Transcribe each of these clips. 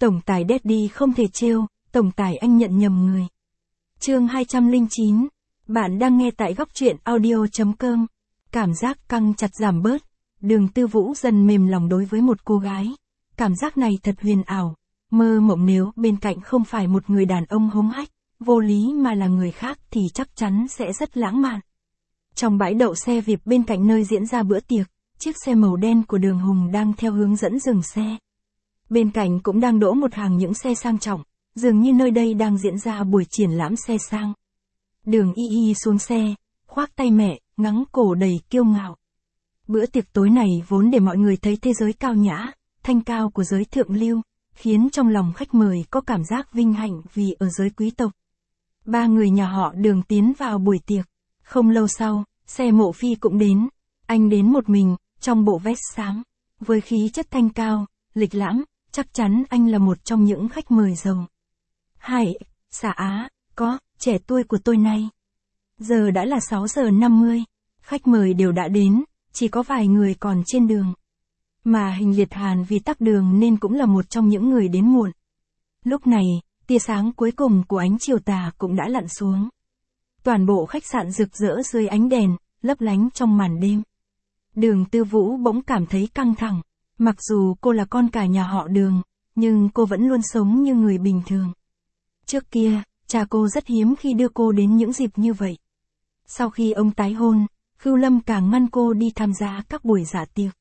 Tổng tài Daddy không thể trêu, tổng tài anh nhận nhầm người. Chương 209. Bạn đang nghe tại góc truyện audio.com. Cảm giác căng chặt giảm bớt. Đường Tư Vũ dần mềm lòng đối với một cô gái. Cảm giác này thật huyền ảo. Mơ mộng nếu bên cạnh không phải một người đàn ông hống hách, vô lý mà là người khác thì chắc chắn sẽ rất lãng mạn. Trong bãi đậu xe VIP bên cạnh nơi diễn ra bữa tiệc, chiếc xe màu đen của Đường Hùng đang theo hướng dẫn dừng xe. Bên cạnh cũng đang đỗ một hàng những xe sang trọng, dường như nơi đây đang diễn ra buổi triển lãm xe sang. Đường Y Y xuống xe, khoác tay mẹ, ngắng cổ đầy kiêu ngạo. Bữa tiệc tối này vốn để mọi người thấy thế giới cao nhã, thanh cao của giới thượng lưu, khiến trong lòng khách mời có cảm giác vinh hạnh vì ở giới quý tộc. Ba người nhà họ Đường tiến vào buổi tiệc. Không lâu sau, xe Mộ Phi cũng đến. Anh đến một mình, trong bộ vest xám, với khí chất thanh cao, lịch lãm, chắc chắn anh là một trong những khách mời giàu. Hải, xà Á, có, trẻ tuổi của tôi này. Giờ đã là 6 giờ 50, khách mời đều đã đến, chỉ có vài người còn trên đường. Mà Hình Liệt Hàn vì tắc đường nên cũng là một trong những người đến muộn. Lúc này, tia sáng cuối cùng của ánh chiều tà cũng đã lặn xuống. Toàn bộ khách sạn rực rỡ dưới ánh đèn, lấp lánh trong màn đêm. Đường Tư Vũ bỗng cảm thấy căng thẳng. Mặc dù cô là con cả nhà họ Đường, nhưng cô vẫn luôn sống như người bình thường. Trước kia, cha cô rất hiếm khi đưa cô đến những dịp như vậy. Sau khi ông tái hôn, Khưu Lâm càng ngăn cô đi tham gia các buổi dạ tiệc.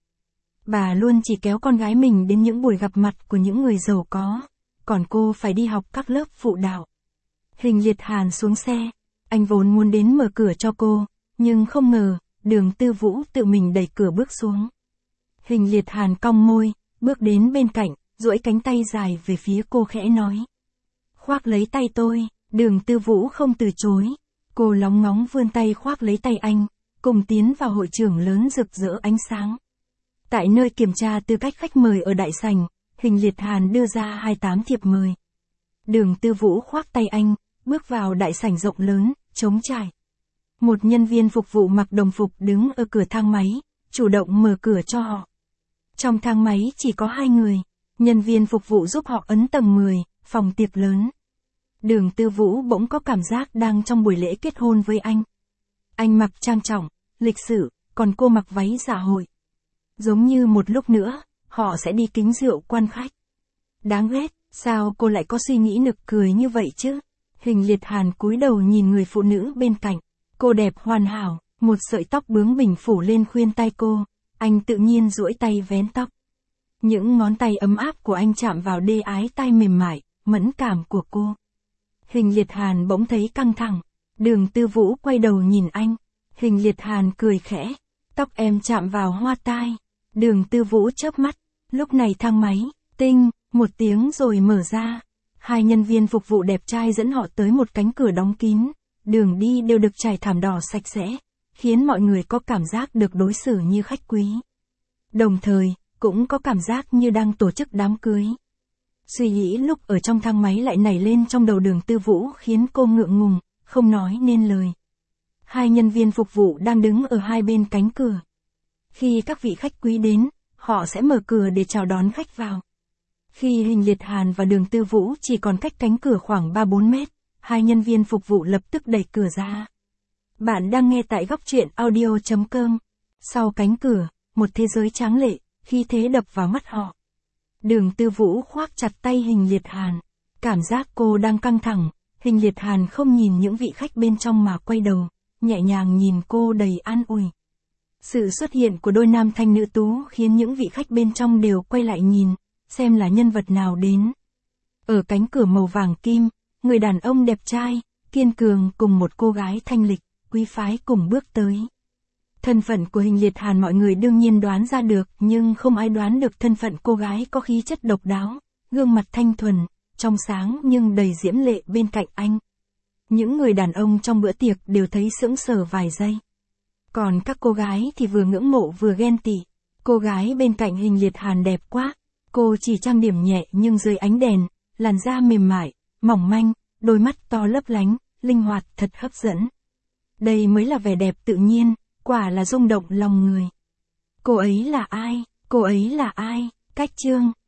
Bà luôn chỉ kéo con gái mình đến những buổi gặp mặt của những người giàu có, còn cô phải đi học các lớp phụ đạo. Hình Liệt Hàn xuống xe, anh vốn muốn đến mở cửa cho cô, nhưng không ngờ, Đường Tư Vũ tự mình đẩy cửa bước xuống. Hình Liệt Hàn cong môi, bước đến bên cạnh, duỗi cánh tay dài về phía cô khẽ nói. Khoác lấy tay tôi. Đường Tư Vũ không từ chối. Cô lóng ngóng vươn tay khoác lấy tay anh, cùng tiến vào hội trường lớn rực rỡ ánh sáng. Tại nơi kiểm tra tư cách khách mời ở đại sảnh, Hình Liệt Hàn đưa ra 28 thiệp mời. Đường Tư Vũ khoác tay anh, bước vào đại sảnh rộng lớn, trống trải. Một nhân viên phục vụ mặc đồng phục đứng ở cửa thang máy, chủ động mở cửa cho họ. Trong thang máy chỉ có 2 người, nhân viên phục vụ giúp họ ấn tầng 10, phòng tiệc lớn. Đường Tư Vũ bỗng có cảm giác đang trong buổi lễ kết hôn với anh. Anh mặc trang trọng, lịch sự, còn cô mặc váy dạ hội. Giống như một lúc nữa, họ sẽ đi kính rượu quan khách. Đáng ghét, sao cô lại có suy nghĩ nực cười như vậy chứ? Hình Liệt Hàn cúi đầu nhìn người phụ nữ bên cạnh. Cô đẹp hoàn hảo, một sợi tóc bướng bỉnh phủ lên khuyên tai cô. Anh tự nhiên duỗi tay vén tóc. Những ngón tay ấm áp của anh chạm vào đê ái tai mềm mại, mẫn cảm của cô. Hình Liệt Hàn bỗng thấy căng thẳng. Đường Tư Vũ quay đầu nhìn anh. Hình Liệt Hàn cười khẽ. Tóc em chạm vào hoa tai. Đường Tư Vũ chớp mắt. Lúc này thang máy, tinh, một tiếng rồi mở ra. 2 nhân viên phục vụ đẹp trai dẫn họ tới một cánh cửa đóng kín. Đường đi đều được trải thảm đỏ sạch sẽ, khiến mọi người có cảm giác được đối xử như khách quý. Đồng thời, cũng có cảm giác như đang tổ chức đám cưới. Suy nghĩ lúc ở trong thang máy lại nảy lên trong đầu Đường Tư Vũ khiến cô ngượng ngùng, không nói nên lời. 2 nhân viên phục vụ đang đứng ở hai bên cánh cửa. Khi các vị khách quý đến, họ sẽ mở cửa để chào đón khách vào. Khi Hình Liệt Hàn và Đường Tư Vũ chỉ còn cách cánh cửa khoảng 3-4 mét, 2 nhân viên phục vụ lập tức đẩy cửa ra. Bạn đang nghe tại góc truyện audio.com. Sau cánh cửa, một thế giới tráng lệ, khí thế đập vào mắt họ. Đường Tư Vũ khoác chặt tay Hình Liệt Hàn. Cảm giác cô đang căng thẳng, Hình Liệt Hàn không nhìn những vị khách bên trong mà quay đầu, nhẹ nhàng nhìn cô đầy an ủi. Sự xuất hiện của đôi nam thanh nữ tú khiến những vị khách bên trong đều quay lại nhìn, xem là nhân vật nào đến. Ở cánh cửa màu vàng kim, người đàn ông đẹp trai, kiên cường cùng một cô gái thanh lịch, quý phái cùng bước tới. Thân phận của Hình Liệt Hàn mọi người đương nhiên đoán ra được, nhưng không ai đoán được thân phận cô gái có khí chất độc đáo, gương mặt thanh thuần, trong sáng nhưng đầy diễm lệ bên cạnh anh. Những người đàn ông trong bữa tiệc đều thấy sững sờ vài giây. Còn các cô gái thì vừa ngưỡng mộ vừa ghen tị. Cô gái bên cạnh Hình Liệt Hàn đẹp quá. Cô chỉ trang điểm nhẹ nhưng dưới ánh đèn, làn da mềm mại, mỏng manh, đôi mắt to lấp lánh, linh hoạt thật hấp dẫn. Đây mới là vẻ đẹp tự nhiên, quả là rung động lòng người. Cô ấy là ai? Cô ấy là ai? Cách chương